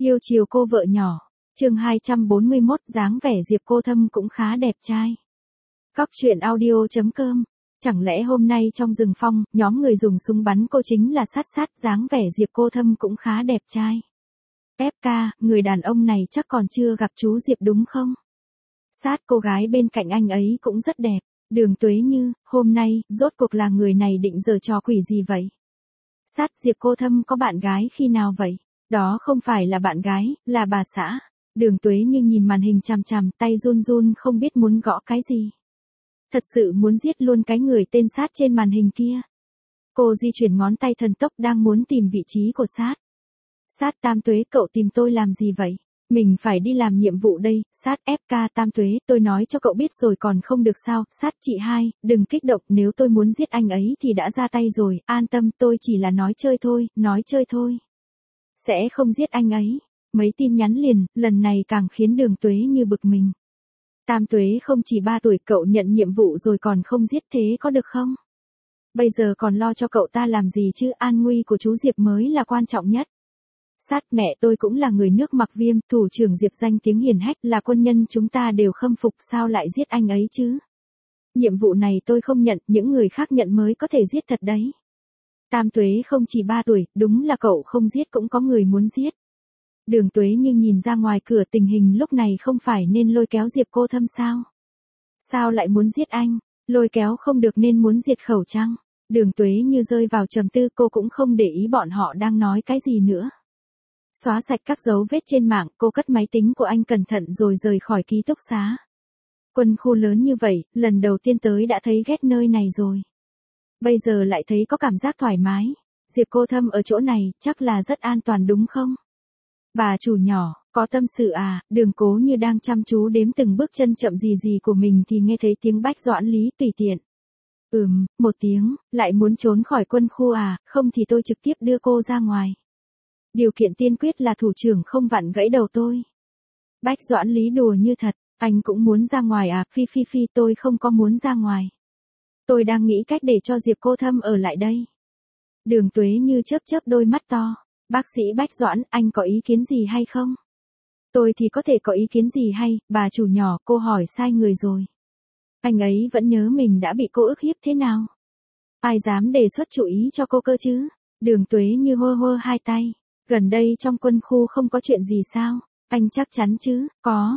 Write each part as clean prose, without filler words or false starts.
Yêu chiều cô vợ nhỏ. Chương 241, dáng vẻ Diệp Cô Thâm cũng khá đẹp trai. Góc truyện audio.com. Chẳng lẽ hôm nay trong rừng phong, nhóm người dùng súng bắn cô chính là sát, dáng vẻ Diệp Cô Thâm cũng khá đẹp trai. FK, người đàn ông này chắc còn chưa gặp chú Diệp đúng không? Sát, cô gái bên cạnh anh ấy cũng rất đẹp. Đường Tuế Như, hôm nay, rốt cuộc là người này định giở trò quỷ gì vậy? Sát, Diệp Cô Thâm có bạn gái khi nào vậy? Đó không phải là bạn gái, là bà xã. Đường Tuế Như nhìn màn hình chằm chằm, tay run run không biết muốn gõ cái gì. Thật sự muốn giết luôn cái người tên Sát trên màn hình kia. Cô di chuyển ngón tay thần tốc đang muốn tìm vị trí của Sát. Sát Tam Tuế, cậu tìm tôi làm gì vậy? Mình phải đi làm nhiệm vụ đây. Sát FK Tam Tuế, tôi nói cho cậu biết rồi còn không được sao? Sát chị hai, đừng kích động, nếu tôi muốn giết anh ấy thì đã ra tay rồi, an tâm, tôi chỉ là nói chơi thôi. Sẽ không giết anh ấy. Mấy tin nhắn liền, lần này càng khiến Đường Tuế Như bực mình. Tam Tuế không chỉ 3 tuổi, cậu nhận nhiệm vụ rồi còn không giết thế có được không? Bây giờ còn lo cho cậu ta làm gì chứ, an nguy của chú Diệp mới là quan trọng nhất. Sát, mẹ tôi cũng là người nước Mặc Viêm, thủ trưởng Diệp danh tiếng hiển hách, là quân nhân chúng ta đều khâm phục, sao lại giết anh ấy chứ? Nhiệm vụ này tôi không nhận, những người khác nhận mới có thể giết thật đấy. Tam Tuế không chỉ 3 tuổi, đúng là cậu không giết cũng có người muốn giết. Đường Tuế Như nhìn ra ngoài cửa, tình hình lúc này không phải nên lôi kéo Diệp Cô Thâm sao? Sao lại muốn giết anh? Lôi kéo không được nên muốn diệt khẩu chăng? Đường Tuế Như rơi vào trầm tư, cô cũng không để ý bọn họ đang nói cái gì nữa. Xóa sạch các dấu vết trên mạng, cô cất máy tính của anh cẩn thận rồi rời khỏi ký túc xá. Quân khu lớn như vậy, lần đầu tiên tới đã thấy ghét nơi này rồi. Bây giờ lại thấy có cảm giác thoải mái. Diệp Cô Thâm ở chỗ này, chắc là rất an toàn đúng không? Bà chủ nhỏ, có tâm sự à? Đường Cố Như đang chăm chú đếm từng bước chân chậm gì của mình thì nghe thấy tiếng Bách Doãn Lý tùy tiện. Một tiếng, lại muốn trốn khỏi quân khu à, không thì tôi trực tiếp đưa cô ra ngoài. Điều kiện tiên quyết là thủ trưởng không vặn gãy đầu tôi. Bách Doãn Lý đùa như thật, anh cũng muốn ra ngoài à? Phi, tôi không có muốn ra ngoài. Tôi đang nghĩ cách để cho Diệp Cô Thâm ở lại đây. Đường Tuế Như chớp đôi mắt to. Bác sĩ Bách Doãn, anh có ý kiến gì hay không? Tôi thì có thể có ý kiến gì hay, bà chủ nhỏ, cô hỏi sai người rồi. Anh ấy vẫn nhớ mình đã bị cô ức hiếp thế nào? Ai dám đề xuất chủ ý cho cô cơ chứ? Đường Tuế Như hơ hai tay. Gần đây trong quân khu không có chuyện gì sao? Anh chắc chắn chứ? Có,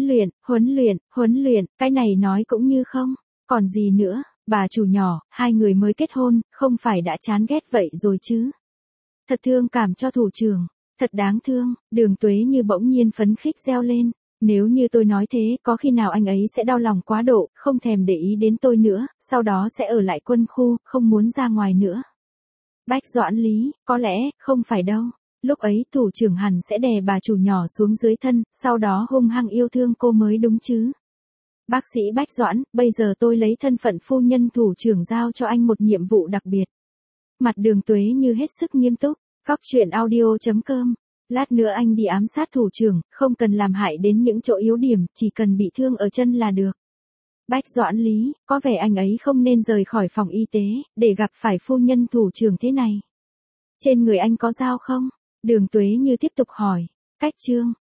huấn luyện, cái này nói cũng như không. Còn gì nữa, bà chủ nhỏ, hai người mới kết hôn, không phải đã chán ghét vậy rồi chứ? Thật thương cảm cho thủ trưởng, thật đáng thương. Đường Tuế Như bỗng nhiên phấn khích reo lên. Nếu như tôi nói thế, có khi nào anh ấy sẽ đau lòng quá độ, không thèm để ý đến tôi nữa, sau đó sẽ ở lại quân khu, không muốn ra ngoài nữa. Bách Doãn Lý, có lẽ, không phải đâu. Lúc ấy thủ trưởng hẳn sẽ đè bà chủ nhỏ xuống dưới thân, sau đó hung hăng yêu thương cô mới đúng chứ. Bác sĩ Bách Doãn, bây giờ tôi lấy thân phận phu nhân thủ trưởng giao cho anh một nhiệm vụ đặc biệt. Mặt Đường Tuế Như hết sức nghiêm túc. Góc truyện audio.com. Lát nữa anh đi ám sát thủ trưởng, không cần làm hại đến những chỗ yếu điểm, chỉ cần bị thương ở chân là được. Bách Doãn Lý, có vẻ anh ấy không nên rời khỏi phòng y tế, để gặp phải phu nhân thủ trưởng thế này. Trên người anh có dao không? Đường Tuế Như tiếp tục hỏi. Cách trương,